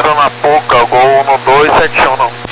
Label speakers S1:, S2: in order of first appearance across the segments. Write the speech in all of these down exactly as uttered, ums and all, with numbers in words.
S1: Delta na Puca, Gol um dois sete um não.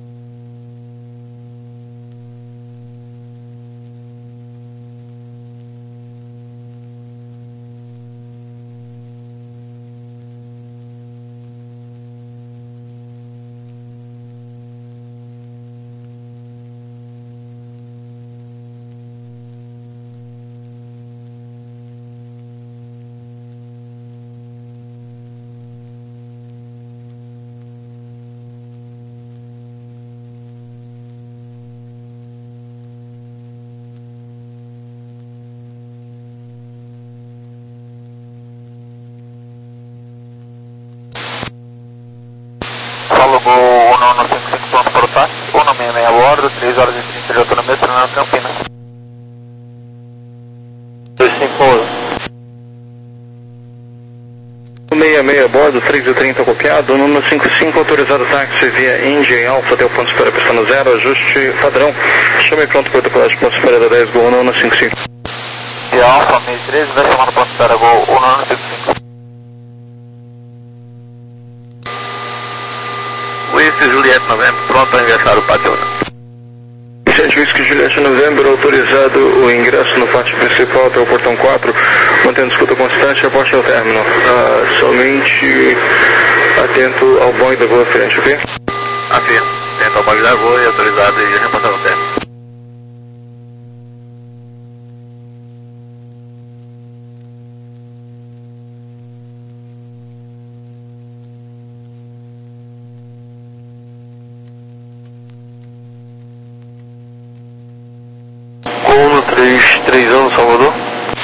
S1: Fala, Gol um um cinco cinco pronto para o táxi, um um seis seis a bordo, três horas e trinta de autonomia, treinando Campinas. dois cinco um.
S2: seis seis a bordo, três e trinta copiado, um um cinco cinco autorizado táxi via India em Alfa até o ponto de espera pistando zero, ajuste padrão. Chame pronto para o decolagem ponto de espera da dez, Gol um um cinco cinco.
S1: De Alfa, meio treze, vai chamando ponto de espera, Gol um um cinco cinco. Whisky Juliette Novembro, pronto para ingressar o pátio.
S2: sete Whisky Juliette Novembro, autorizado o ingresso no pátio principal até o portão quatro, mantendo escuta constante, aporte ao término. Ah, somente atento ao banho da Gol à frente, ok?
S1: Afirmo, atento ao banho da Gol e autorizado e reportando o término.
S2: um três três anos, Salvador.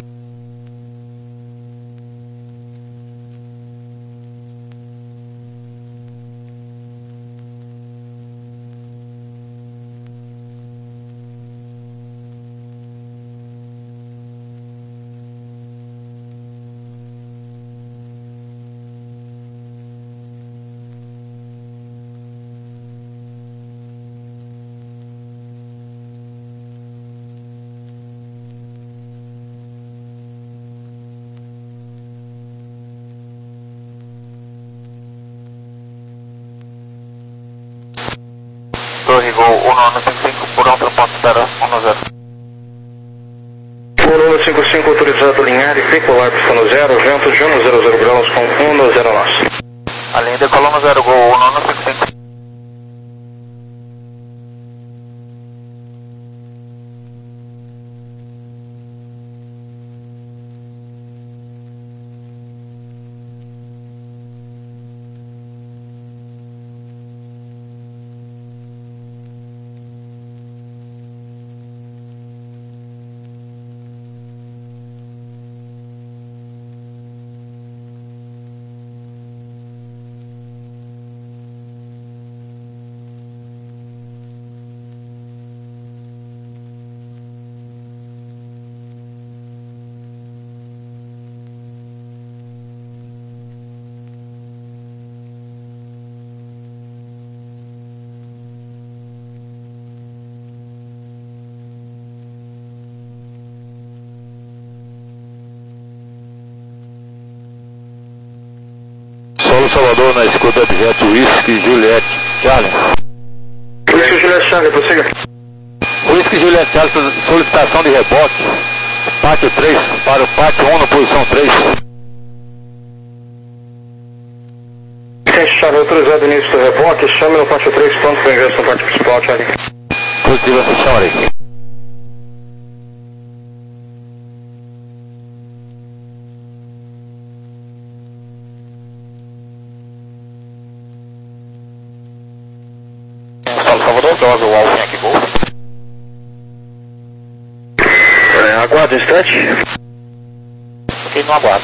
S1: Torre Gol um um cinco cinco, por outro ponto de espera, um zero.
S2: um um cinco cinco autorizado alinhar e decolar pistando zero, vento de um zero zero graus com um zero nosso.
S1: A linha decolou no zero, Gol um um cinco cinco.
S3: Solo Salvador na escuta objeto Whisky Juliette Charlie.
S2: Whisky Juliette Charlie, prossiga.
S3: Whisky Juliette Charlie, solicitação de reboque, pátio três, para o pátio um na posição três.
S2: Whisky Charlie, autorizado o início do reboque, chame no pátio três, pronto para ingresso no pátio principal, Charlie.
S3: Positiva, Charlie.
S1: Salvador, Dosa, o Alvin aqui, Gol.
S2: É, aguarde um instante.
S1: Ok, não aguardo.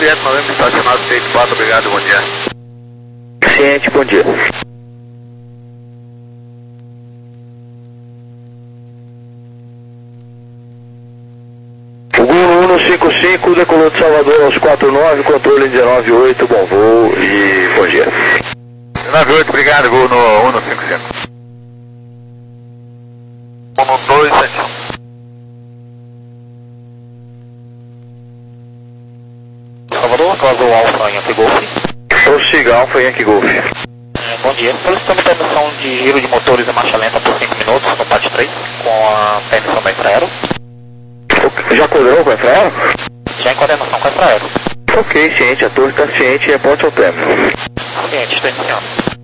S1: Juliette Novembro, estacionado seis quatro, obrigado, bom dia.
S2: Ciente, bom dia. O Gol cento e cinquenta e cinco, decolou de Salvador aos quarenta e nove, controle dezenove oito, bom voo e bom dia.
S3: dezenove oito, obrigado, Gol no cento e cinquenta e cinco.
S1: um dois sete um.
S4: Salvador, Cláudio Alfa Yankee Golf.
S2: Prossiga, Alfa Yankee Golf.
S4: É, bom dia. Solicitando permissão de giro de motores em marcha lenta por cinco minutos no parte três, com a permissão da Infraero.
S2: Já coordenou com a Infraero?
S4: Já em coordenação com a Infraero.
S2: Ok, ciente, a torre está ciente e reporte ao término.
S4: Ciente, estou iniciando.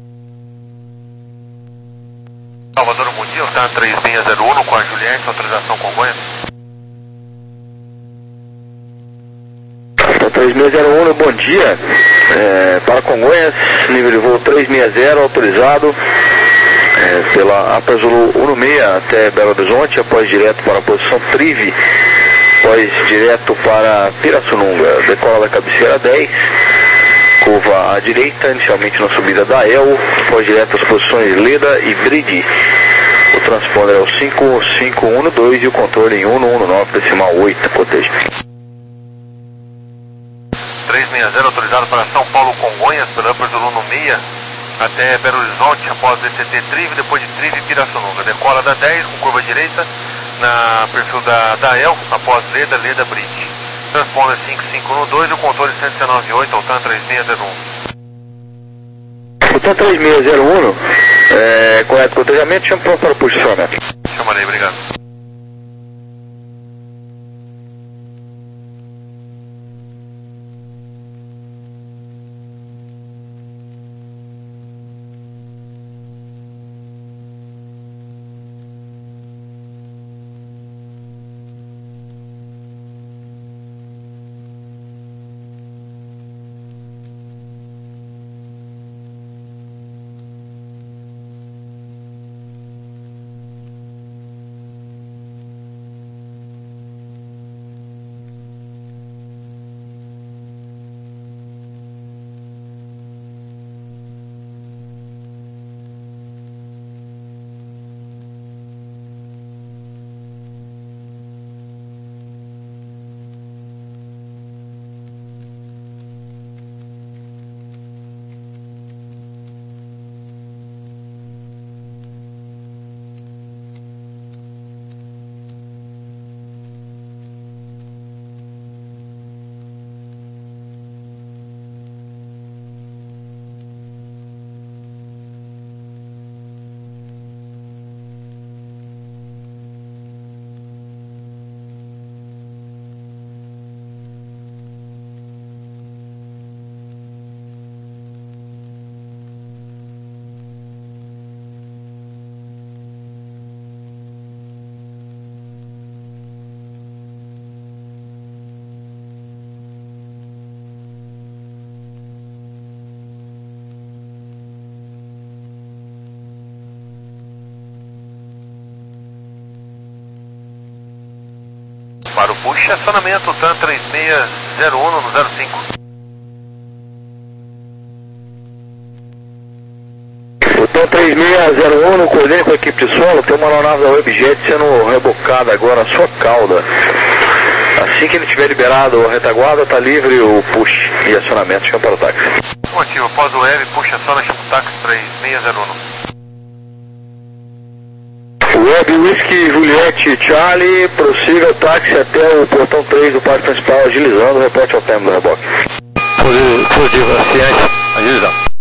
S1: Salvador, bom dia, está três seis zero um com a Juliette, autorização Congonhas.
S2: três seis zero um, bom dia. É, para Congonhas, nível de voo três seis zero, autorizado é, pela APA Zulu um seis até Belo Horizonte, após direto para a posição Trive, após direto para Pirassununga, decola da cabeceira dez, curva à direita, inicialmente na subida da El, após direto às posições Leda e Bride. O transponder é o cinco cinco um dois e o controle em um um nove decimal oito, proteja.
S1: três seis zero autorizado para São Paulo Congonhas, pela Upper Zulu no seis até Belo Horizonte, após D C T Trive, depois de Trive Pirassununga. Decola da dez com curva direita na perfil da, da El, após Leda, Leda Bridge. Transponder cinco cinco um dois e o controle cento e dezenove oito, Altan três seis zero um.
S2: Altan três seis zero um, é, correto cotejamento, chama pronto para o posicionamento.
S1: Chamarei, obrigado. Para o push, acionamento TAM três seis zero um no zero cinco.
S2: O TAM três seis zero um, no coordene com a equipe de solo, tem uma aeronave da Webjet sendo rebocada agora a sua cauda. Assim que ele tiver liberado a retaguarda, está livre o push e acionamento, chama para o táxi.
S1: Motivo, após o web, push aciona, chama o táxi três seis zero um.
S2: Web Whisky Juliette Charlie, prossiga o táxi até o portão três do parque principal, agilizando o reporte ao tempo do reboque.
S3: Positivo, ciente, agilizando.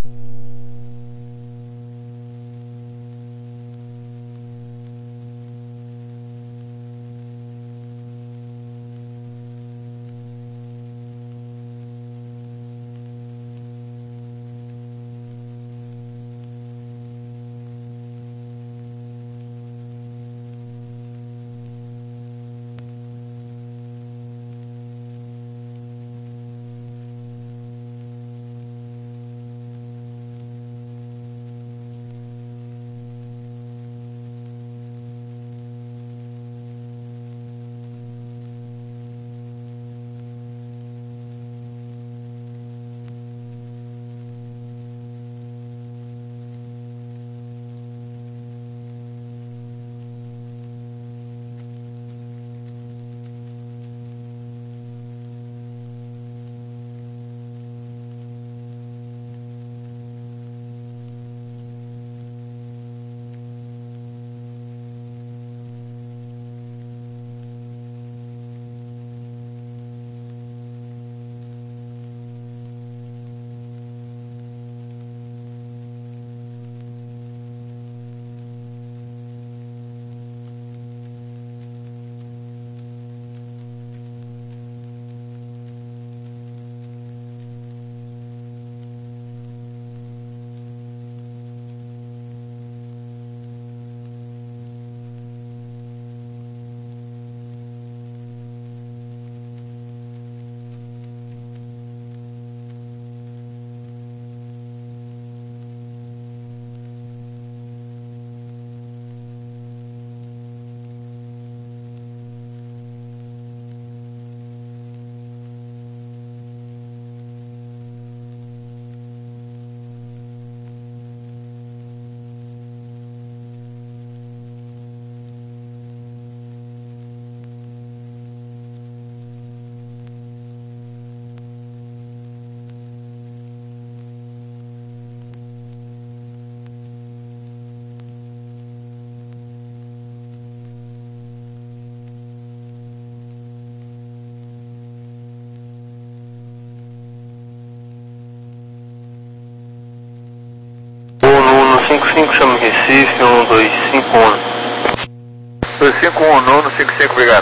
S2: Nuno cinco cinco, chama Recife, um dois cinco um.
S1: dois cinco um, Nuno cinco cinco, obrigado.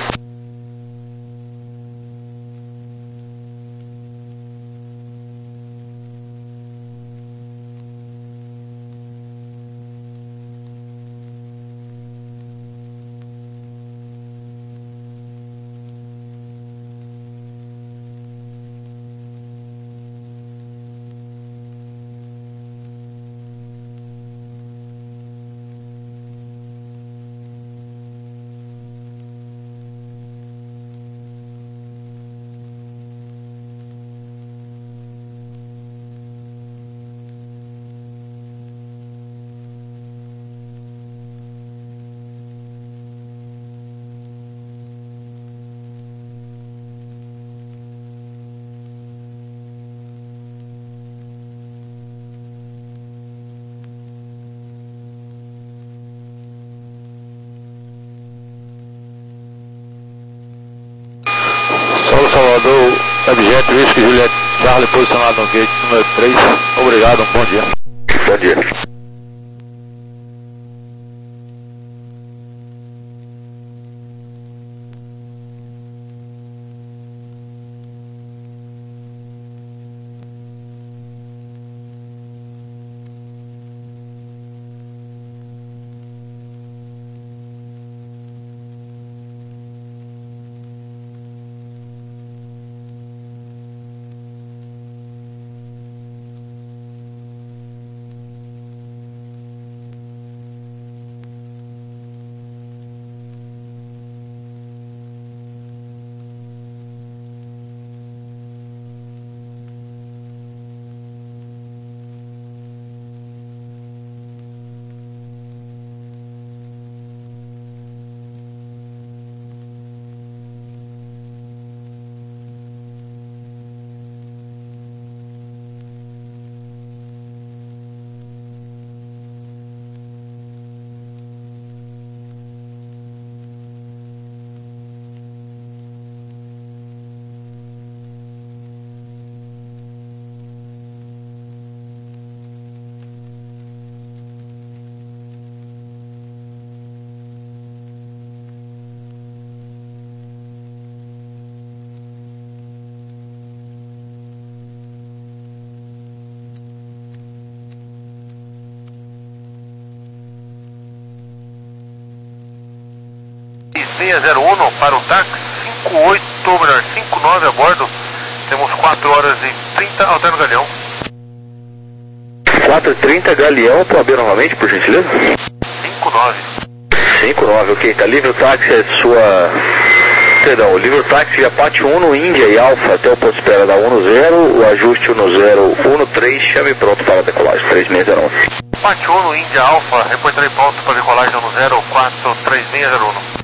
S3: Solo Salvador, Abjeto, Whisky, Juliette, Charlie, posicionado no gate número três. Obrigado, um bom dia.
S2: Bom dia.
S1: seis zero um para o táxi, cinco oito, ou melhor, cinco nove a bordo. Temos quatro horas e trinta, alterno Galeão.
S2: quatro e trinta, Galeão, pode abrir novamente, por gentileza?
S1: cinco nove.
S2: cinco nove, ok, tá livre o táxi, é sua... Perdão, livre o táxi Apache Uno, Índia e Alfa até o ponto de espera da um zero, o ajuste um zero um três, chame pronto para a decolagem, três seis zero um.
S1: Apache Uno, Índia Alfa, reportarei pronto para decolagem um zero quatro três seis zero um.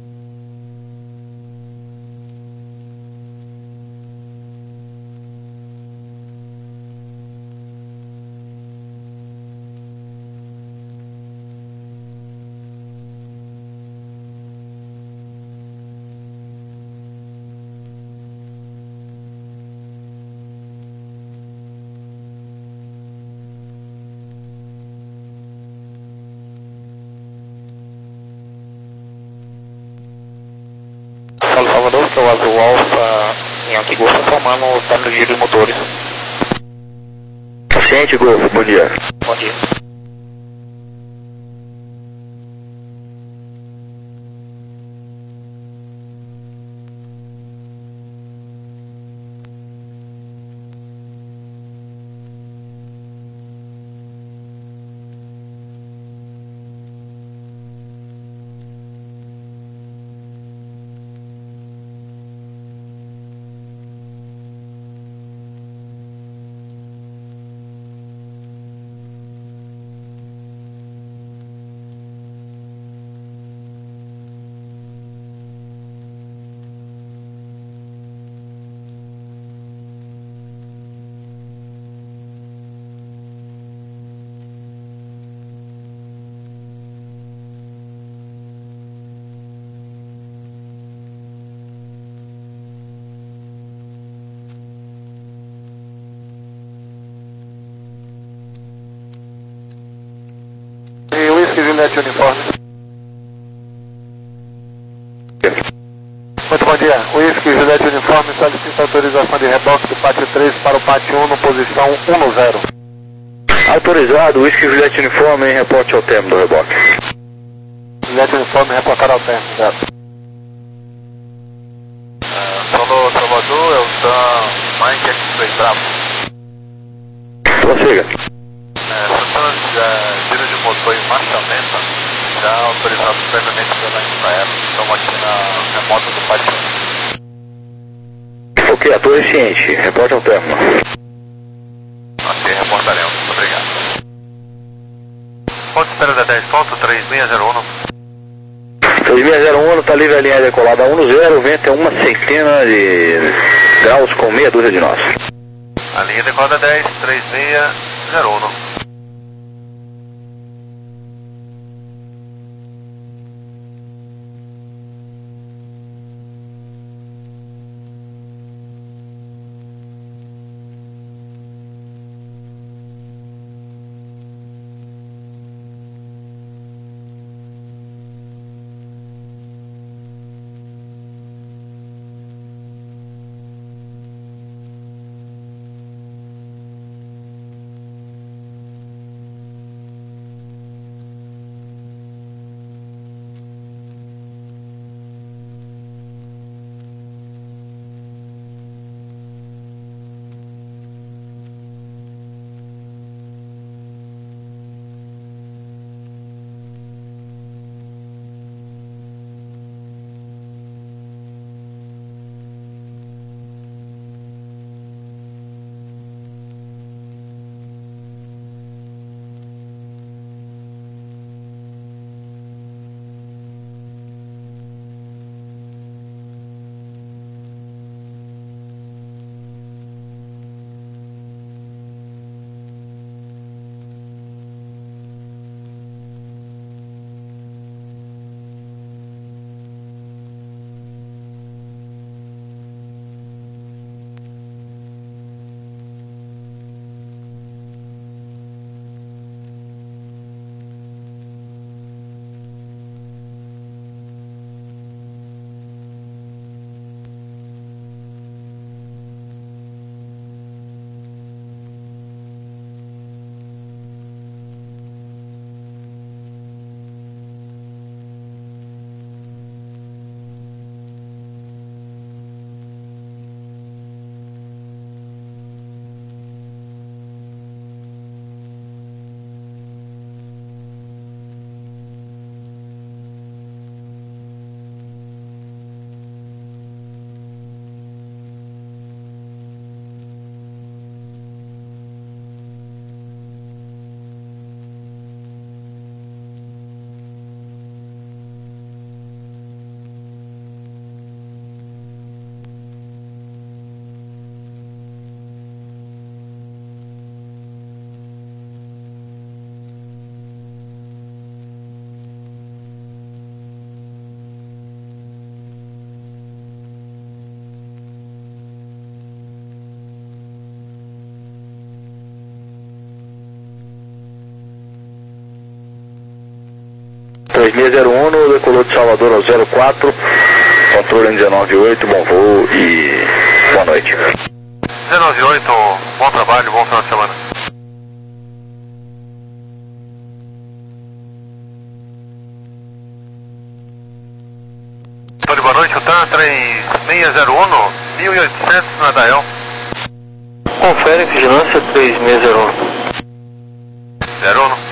S4: Solo Salvador, que é o Azul Alfa Yankee Golf, informando o término de giro de motores.
S2: Ciente, Golfo, bom dia.
S4: Bom dia.
S3: Juliette Uniforme. Muito bom dia. Whisky Juliette Uniforme solicita autorização de reboque do pátio três para o pátio um, posição um no zero.
S2: Autorizado, Whisky Juliette Uniforme, reporte ao termo do reboque.
S3: Juliette Uniforme, reportar ao termo, zero.
S1: Solo Salvador, é o Sam Mike X-Ray Bravo.
S2: Prossiga.
S1: É, Santana de giro de motor em marcha lenta, já autorizado previamente pela Embraer. Estamos aqui na remota do pátio um.
S2: Ok, a torre ciente, reporte ao termo.
S1: Ok, reportaremos, muito obrigado. Ponto de espera da dez, ponto três seis zero um.
S2: três seis zero um, está livre a linha decolada um no zero, o vento é uma centena de graus com meia dúzia de nós.
S1: A linha decolada dez, três seis zero um.
S2: três seis zero um, decolou de Salvador ao zero quatro, controle um nove oito, bom voo e boa noite.
S1: um nove oito, bom trabalho, bom final de semana. Tony, boa noite, o T A M três seis zero um, mil e oitocentos na Dael.
S2: Confere vigilância três seis zero um.
S1: zero um.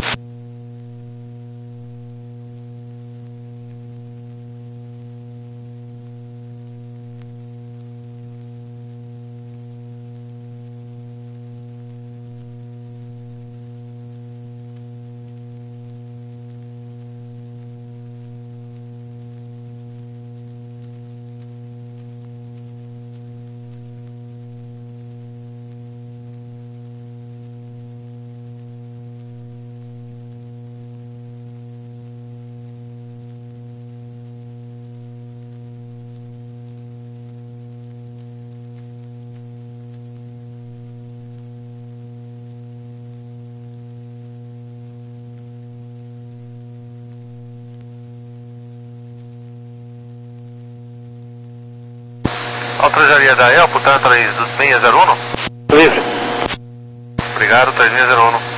S1: autorizaria da Elpo, tá? três seis zero um?
S3: Livre.
S1: Obrigado, três seis zero um.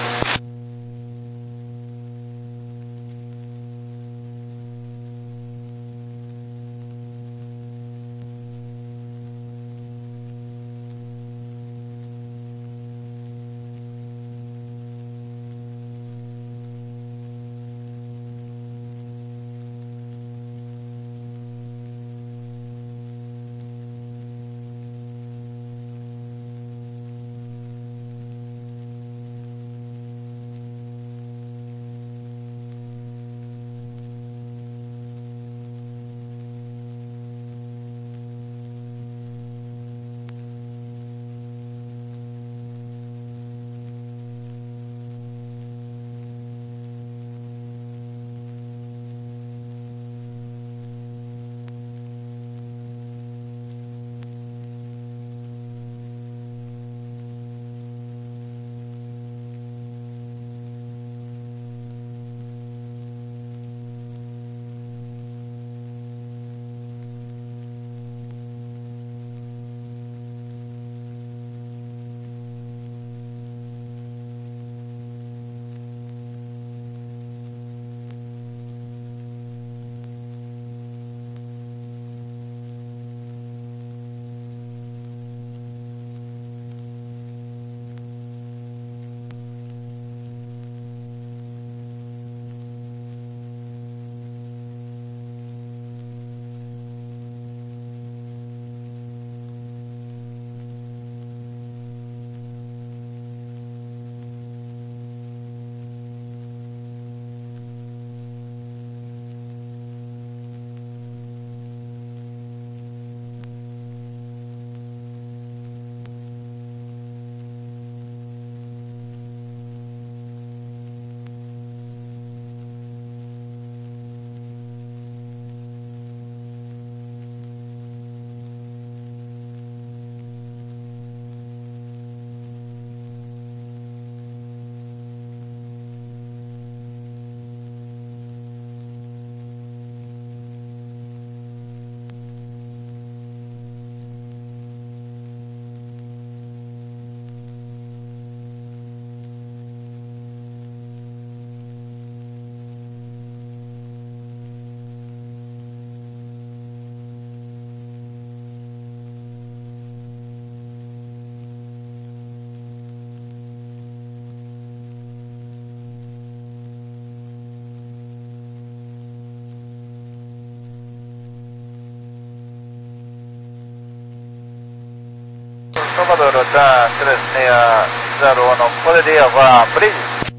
S5: Salvador, tá três seis zero um, poderia abrir?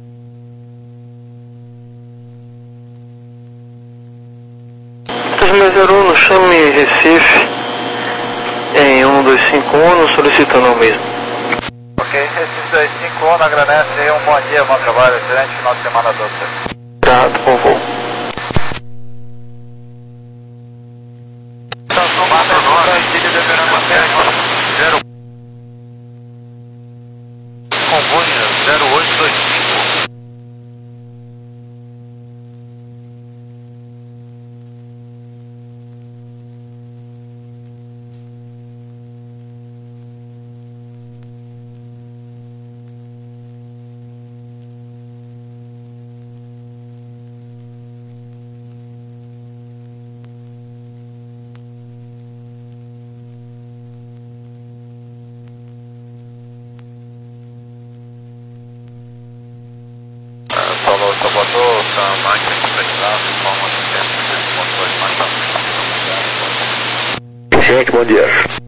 S2: três seis zero um, chame Recife em um dois cinco um, solicitando o mesmo.
S5: Ok, Recife dois cinco um, agradece, um bom dia, bom trabalho, excelente final de semana a todos.
S2: Tá, bom voo.
S1: Congonhas zero oito dois cinco.
S5: Salvador, Salvador, tá máquina de precisar, forma de tempo, mais
S2: Gente, bom dia.